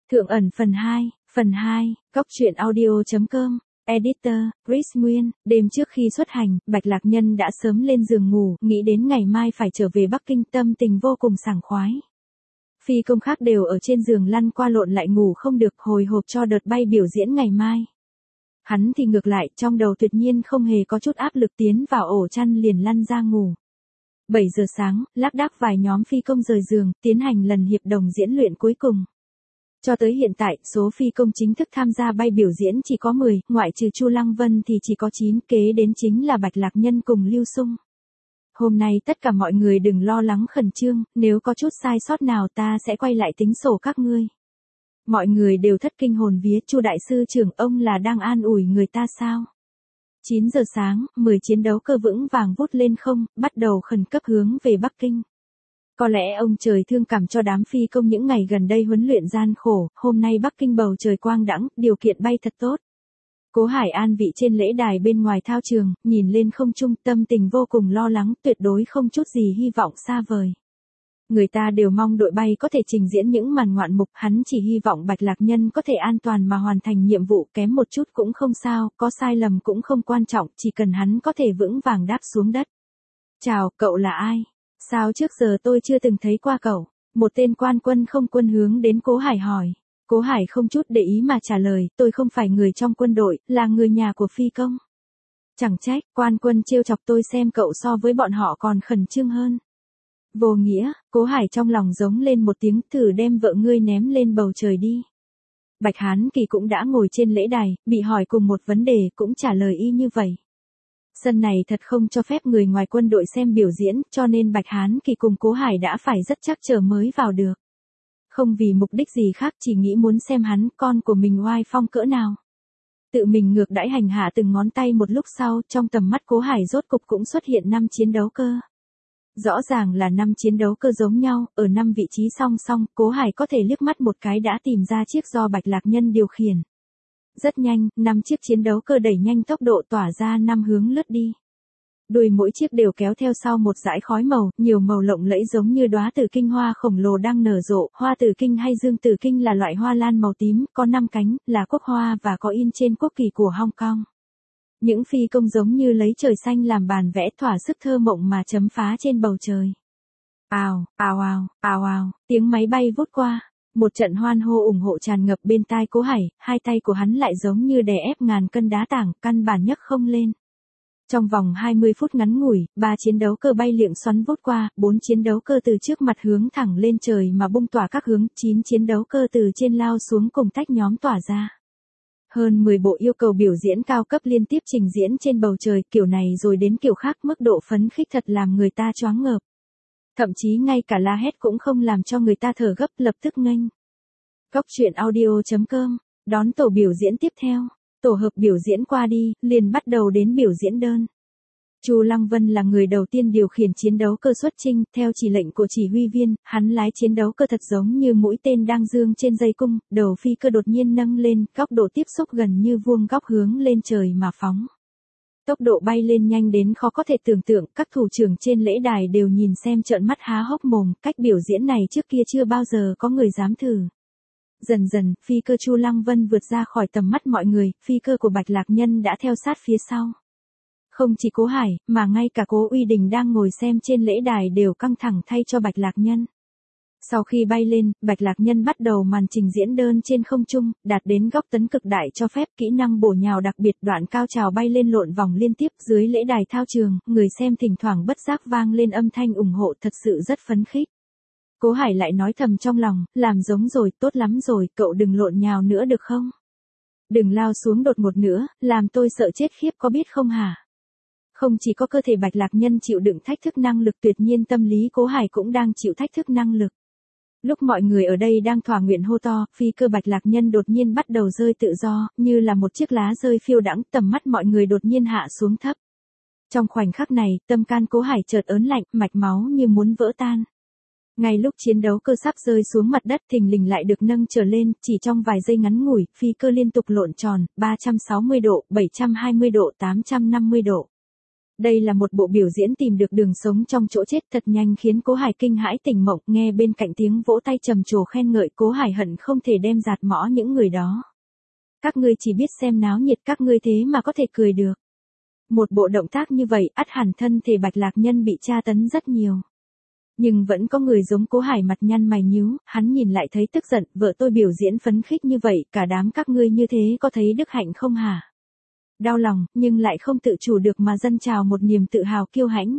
Thượng ẩn phần 2, Cóc truyện audio.com, Editor, Chris Nguyên. Đêm trước khi xuất hành, Bạch Lạc Nhân đã sớm lên giường ngủ, nghĩ đến ngày mai phải trở về Bắc Kinh, tâm tình vô cùng sảng khoái. Phi công khác đều ở trên giường lăn qua lộn lại ngủ không được, hồi hộp cho đợt bay biểu diễn ngày mai. Hắn thì ngược lại, trong đầu tuyệt nhiên không hề có chút áp lực, tiến vào ổ chăn liền lăn ra ngủ. 7 giờ sáng, lác đác vài nhóm phi công rời giường, tiến hành lần hiệp đồng diễn luyện cuối cùng. Cho tới hiện tại, số phi công chính thức tham gia bay biểu diễn chỉ có 10, ngoại trừ Chu Lăng Vân thì chỉ có 9, kế đến chính là Bạch Lạc Nhân cùng Lưu Sung. Hôm nay tất cả mọi người đừng lo lắng khẩn trương, nếu có chút sai sót nào ta sẽ quay lại tính sổ các ngươi. Mọi người đều thất kinh hồn vía, Chu đại sư trưởng ông là đang an ủi người ta sao? 9 giờ sáng, 10 chiến đấu cơ vững vàng vút lên không, bắt đầu khẩn cấp hướng về Bắc Kinh. Có lẽ ông trời thương cảm cho đám phi công những ngày gần đây huấn luyện gian khổ, hôm nay Bắc Kinh bầu trời quang đãng, điều kiện bay thật tốt. Cố Hải an vị trên lễ đài bên ngoài thao trường, nhìn lên không trung, tâm tình vô cùng lo lắng, tuyệt đối không chút gì hy vọng xa vời. Người ta đều mong đội bay có thể trình diễn những màn ngoạn mục, hắn chỉ hy vọng Bạch Lạc Nhân có thể an toàn mà hoàn thành nhiệm vụ, kém một chút cũng không sao, có sai lầm cũng không quan trọng, chỉ cần hắn có thể vững vàng đáp xuống đất. Chào, cậu là ai? Sao trước giờ tôi chưa từng thấy qua cậu? Một tên quan quân không quân hướng đến Cố Hải hỏi. Cố Hải không chút để ý mà trả lời, tôi không phải người trong quân đội, là người nhà của phi công. Chẳng trách, quan quân trêu chọc tôi xem cậu so với bọn họ còn khẩn trương hơn. Vô nghĩa, Cố Hải trong lòng giống lên một tiếng, thử đem vợ ngươi ném lên bầu trời đi. Bạch Hán Kỳ cũng đã ngồi trên lễ đài, bị hỏi cùng một vấn đề cũng trả lời y như vậy. Sân này thật không cho phép người ngoài quân đội xem biểu diễn, cho nên Bạch Hán Kỳ cùng Cố Hải đã phải rất chắc chờ mới vào được. Không vì mục đích gì khác, chỉ nghĩ muốn xem hắn, con của mình oai phong cỡ nào. Tự mình ngược đãi hành hạ từng ngón tay, một lúc sau, trong tầm mắt Cố Hải rốt cục cũng xuất hiện 5 chiến đấu cơ. Rõ ràng là 5 chiến đấu cơ giống nhau, ở 5 vị trí song song, Cố Hải có thể liếc mắt một cái đã tìm ra chiếc do Bạch Lạc Nhân điều khiển. Rất nhanh, 5 chiếc chiến đấu cơ đẩy nhanh tốc độ tỏa ra 5 hướng lướt đi. Đuôi mỗi chiếc đều kéo theo sau một dải khói màu, nhiều màu lộng lẫy giống như đóa tử kinh hoa khổng lồ đang nở rộ. Hoa tử kinh hay dương tử kinh là loại hoa lan màu tím, có 5 cánh, là quốc hoa và có in trên quốc kỳ của Hong Kong. Những phi công giống như lấy trời xanh làm bàn vẽ, thỏa sức thơ mộng mà chấm phá trên bầu trời. Ào, ào ào, ào ào, tiếng máy bay vút qua. Một trận hoan hô ủng hộ tràn ngập bên tai Cố Hải, hai tay của hắn lại giống như đè ép ngàn cân đá tảng, căn bản nhấc không lên. Trong vòng 20 phút ngắn ngủi, 3 chiến đấu cơ bay liệng xoắn vút qua, 4 chiến đấu cơ từ trước mặt hướng thẳng lên trời mà bung tỏa các hướng, 9 chiến đấu cơ từ trên lao xuống cùng tách nhóm tỏa ra. Hơn 10 bộ yêu cầu biểu diễn cao cấp liên tiếp trình diễn trên bầu trời, kiểu này rồi đến kiểu khác, mức độ phấn khích thật làm người ta choáng ngợp. Thậm chí ngay cả la hét cũng không làm cho người ta thở gấp, lập tức nghênh. Cóc truyện audio.com, đón tổ biểu diễn tiếp theo. Tổ hợp biểu diễn qua đi, liền bắt đầu đến biểu diễn đơn. Chu Lăng Vân là người đầu tiên điều khiển chiến đấu cơ xuất chinh, theo chỉ lệnh của chỉ huy viên, hắn lái chiến đấu cơ thật giống như mũi tên đang dương trên dây cung, đầu phi cơ đột nhiên nâng lên, góc độ tiếp xúc gần như vuông góc hướng lên trời mà phóng. Tốc độ bay lên nhanh đến khó có thể tưởng tượng, các thủ trưởng trên lễ đài đều nhìn xem trợn mắt há hốc mồm, cách biểu diễn này trước kia chưa bao giờ có người dám thử. Dần dần, phi cơ Chu Lăng Vân vượt ra khỏi tầm mắt mọi người, phi cơ của Bạch Lạc Nhân đã theo sát phía sau. Không chỉ Cố Hải, mà ngay cả Cố Uy Đình đang ngồi xem trên lễ đài đều căng thẳng thay cho Bạch Lạc Nhân. Sau khi bay lên, Bạch Lạc Nhân bắt đầu màn trình diễn đơn trên không trung, đạt đến góc tấn cực đại cho phép, kỹ năng bổ nhào đặc biệt, đoạn cao trào bay lên lộn vòng liên tiếp dưới lễ đài thao trường, người xem thỉnh thoảng bất giác vang lên âm thanh ủng hộ, thật sự rất phấn khích. Cố Hải lại nói thầm trong lòng, làm giống rồi, tốt lắm rồi, cậu đừng lộn nhào nữa được không? Đừng lao xuống đột ngột nữa, làm tôi sợ chết khiếp có biết không hả? Không chỉ có cơ thể Bạch Lạc Nhân chịu đựng thách thức năng lực, tuyệt nhiên tâm lý Cố Hải cũng đang chịu thách thức năng lực. Lúc mọi người ở đây đang thỏa nguyện hô to, phi cơ Bạch Lạc Nhân đột nhiên bắt đầu rơi tự do, như là một chiếc lá rơi phiêu đãng, tầm mắt mọi người đột nhiên hạ xuống thấp. Trong khoảnh khắc này, tâm can Cố Hải chợt ớn lạnh, mạch máu như muốn vỡ tan. Ngay lúc chiến đấu cơ sắp rơi xuống mặt đất, thình lình lại được nâng trở lên, chỉ trong vài giây ngắn ngủi, phi cơ liên tục lộn tròn, 360 độ, 720 độ, 850 độ. Đây là một bộ biểu diễn tìm được đường sống trong chỗ chết thật nhanh khiến Cố Hải kinh hãi tỉnh mộng, nghe bên cạnh tiếng vỗ tay trầm trồ khen ngợi, Cố Hải hận không thể đem giạt mõ những người đó. Các ngươi chỉ biết xem náo nhiệt, các ngươi thế mà có thể cười được. Một bộ động tác như vậy, ắt hẳn thân thể Bạch Lạc Nhân bị tra tấn rất nhiều. Nhưng vẫn có người giống Cố Hải mặt nhăn mày nhíu, hắn nhìn lại thấy tức giận, vợ tôi biểu diễn phấn khích như vậy, cả đám các ngươi như thế có thấy đức hạnh không hả? Đau lòng, nhưng lại không tự chủ được mà dâng trào một niềm tự hào kiêu hãnh.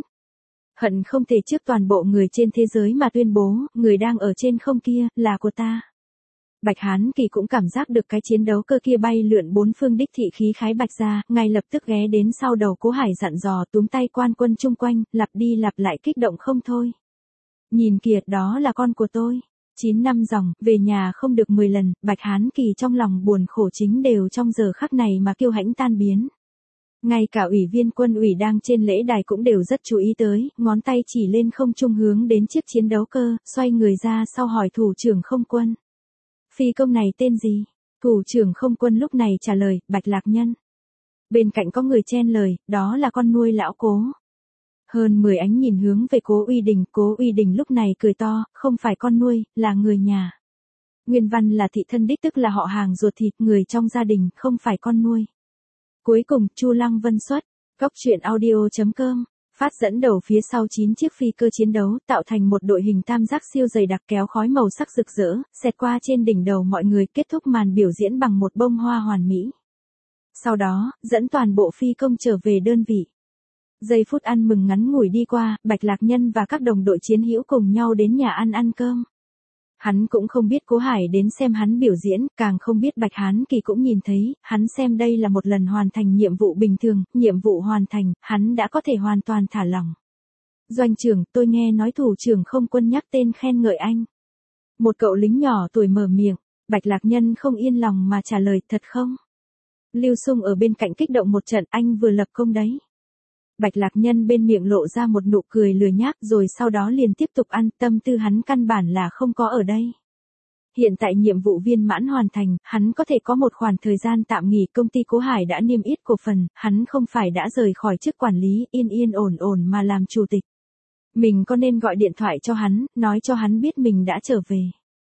Hận không thể trước toàn bộ người trên thế giới mà tuyên bố, người đang ở trên không kia, là của ta. Bạch Hán Kỳ cũng cảm giác được cái chiến đấu cơ kia bay lượn bốn phương đích thị khí khái bạch ra, ngay lập tức ghé đến sau đầu Cố Hải dặn dò, túm tay quan quân chung quanh, lặp đi lặp lại kích động không thôi. Nhìn kìa, đó là con của tôi. 9 năm dòng, về nhà không được 10 lần, Bạch Hán Kỳ trong lòng buồn khổ chính đều trong giờ khắc này mà kiêu hãnh tan biến. Ngay cả ủy viên quân ủy đang trên lễ đài cũng đều rất chú ý tới, ngón tay chỉ lên không trung hướng đến chiếc chiến đấu cơ, xoay người ra sau hỏi thủ trưởng không quân. Phi công này tên gì? Thủ trưởng không quân lúc này trả lời, Bạch Lạc Nhân. Bên cạnh có người chen lời, đó là con nuôi lão Cố. Hơn 10 ánh nhìn hướng về Cố Uy Đình lúc này cười to, không phải con nuôi, là người nhà. Nguyên văn là thị thân đích, tức là họ hàng ruột thịt, người trong gia đình, không phải con nuôi. Cuối cùng, Chu Lăng Vân xuất, Cóc Truyện Audio.com, phát dẫn đầu phía sau 9 chiếc phi cơ chiến đấu, tạo thành một đội hình tam giác siêu dày đặc kéo khói màu sắc rực rỡ, xẹt qua trên đỉnh đầu mọi người, kết thúc màn biểu diễn bằng một bông hoa hoàn mỹ. Sau đó, dẫn toàn bộ phi công trở về đơn vị. Giây phút ăn mừng ngắn ngủi đi qua, Bạch Lạc Nhân và các đồng đội chiến hữu cùng nhau đến nhà ăn cơm. Hắn cũng không biết Cố Hải đến xem hắn biểu diễn, càng không biết Bạch Hán Kỳ cũng nhìn thấy, hắn xem đây là một lần hoàn thành nhiệm vụ bình thường, nhiệm vụ hoàn thành, hắn đã có thể hoàn toàn thả lỏng. Doanh trưởng, tôi nghe nói thủ trưởng không quân nhắc tên khen ngợi anh. Một cậu lính nhỏ tuổi mở miệng, Bạch Lạc Nhân không yên lòng mà trả lời, thật không? Lưu Sung ở bên cạnh kích động một trận, anh vừa lập công đấy. Bạch Lạc Nhân bên miệng lộ ra một nụ cười lười nhác rồi sau đó liền tiếp tục ăn, tâm tư hắn căn bản là không có ở đây. Hiện tại nhiệm vụ viên mãn hoàn thành, hắn có thể có một khoảng thời gian tạm nghỉ, công ty Cố Hải đã niêm yết cổ phần, hắn không phải đã rời khỏi chức quản lý, yên ổn mà làm chủ tịch. Mình có nên gọi điện thoại cho hắn, nói cho hắn biết mình đã trở về.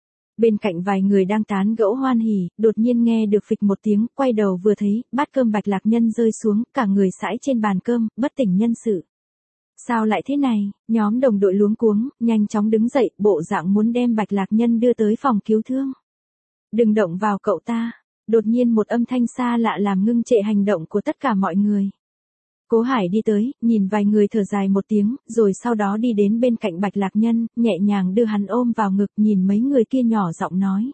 Bên cạnh vài người đang tán gẫu hoan hỉ, đột nhiên nghe được phịch một tiếng, quay đầu vừa thấy, bát cơm Bạch Lạc Nhân rơi xuống, cả người sãi trên bàn cơm, bất tỉnh nhân sự. Sao lại thế này? Nhóm đồng đội luống cuống, nhanh chóng đứng dậy, bộ dạng muốn đem Bạch Lạc Nhân đưa tới phòng cứu thương. Đừng động vào cậu ta. Đột nhiên một âm thanh xa lạ làm ngưng trệ hành động của tất cả mọi người. Cố Hải đi tới, nhìn vài người thở dài một tiếng, rồi sau đó đi đến bên cạnh Bạch Lạc Nhân, nhẹ nhàng đưa hắn ôm vào ngực, nhìn mấy người kia nhỏ giọng nói.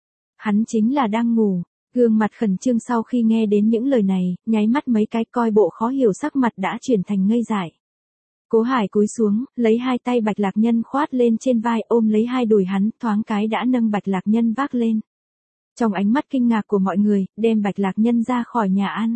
Hắn chính là đang ngủ, gương mặt khẩn trương sau khi nghe đến những lời này, nháy mắt mấy cái, coi bộ khó hiểu sắc mặt đã chuyển thành ngây dại. Cố Hải cúi xuống, lấy hai tay Bạch Lạc Nhân khoát lên trên vai, ôm lấy hai đùi hắn, thoáng cái đã nâng Bạch Lạc Nhân vác lên. Trong ánh mắt kinh ngạc của mọi người, đem Bạch Lạc Nhân ra khỏi nhà ăn.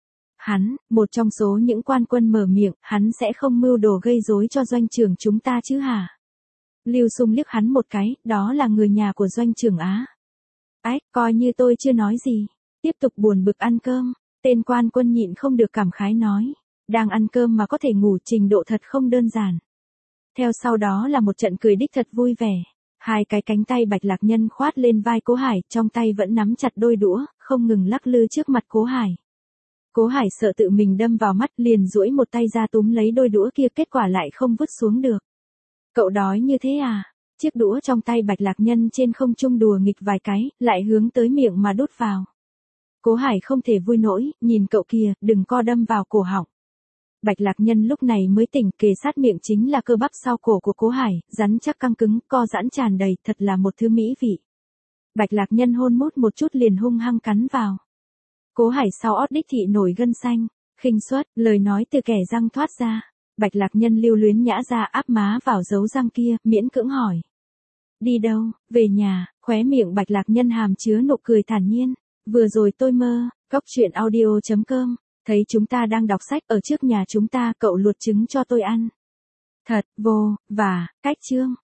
Hắn, một trong số những quan quân mở miệng, hắn sẽ không mưu đồ gây rối cho doanh trưởng chúng ta chứ hả? Lưu Sung liếc hắn một cái, đó là người nhà của doanh trưởng á. Ái, coi như tôi chưa nói gì. Tiếp tục buồn bực ăn cơm, tên quan quân nhịn không được cảm khái nói. Đang ăn cơm mà có thể ngủ, trình độ thật không đơn giản. Theo sau đó là một trận cười đích thật vui vẻ. Hai cái cánh tay Bạch Lạc Nhân khoát lên vai Cố Hải, trong tay vẫn nắm chặt đôi đũa, không ngừng lắc lư trước mặt Cố Hải. Cố Hải sợ tự mình đâm vào mắt, liền duỗi một tay ra túm lấy đôi đũa kia, kết quả lại không vứt xuống được. Cậu đói như thế à? Chiếc đũa trong tay Bạch Lạc Nhân trên không trung đùa nghịch vài cái, lại hướng tới miệng mà đút vào. Cố Hải không thể vui nổi, nhìn cậu kia, đừng co đâm vào cổ họng. Bạch Lạc Nhân lúc này mới tỉnh, kề sát miệng chính là cơ bắp sau cổ của Cố Hải, rắn chắc căng cứng, co giãn tràn đầy, thật là một thứ mỹ vị. Bạch Lạc Nhân hôn mút một chút liền hung hăng cắn vào. Cố Hải sau ót đích thị nổi gân xanh, khinh suất, lời nói từ kẻ răng thoát ra. Bạch Lạc Nhân lưu luyến nhã ra, áp má vào dấu răng kia, miễn cưỡng hỏi. Đi đâu? Về nhà. Khóe miệng Bạch Lạc Nhân hàm chứa nụ cười thản nhiên. Vừa rồi tôi mơ, Cóc Truyện Audio.com, thấy chúng ta đang đọc sách ở trước nhà chúng ta, cậu luộc trứng cho tôi ăn. Thật, vô, và, cách chương.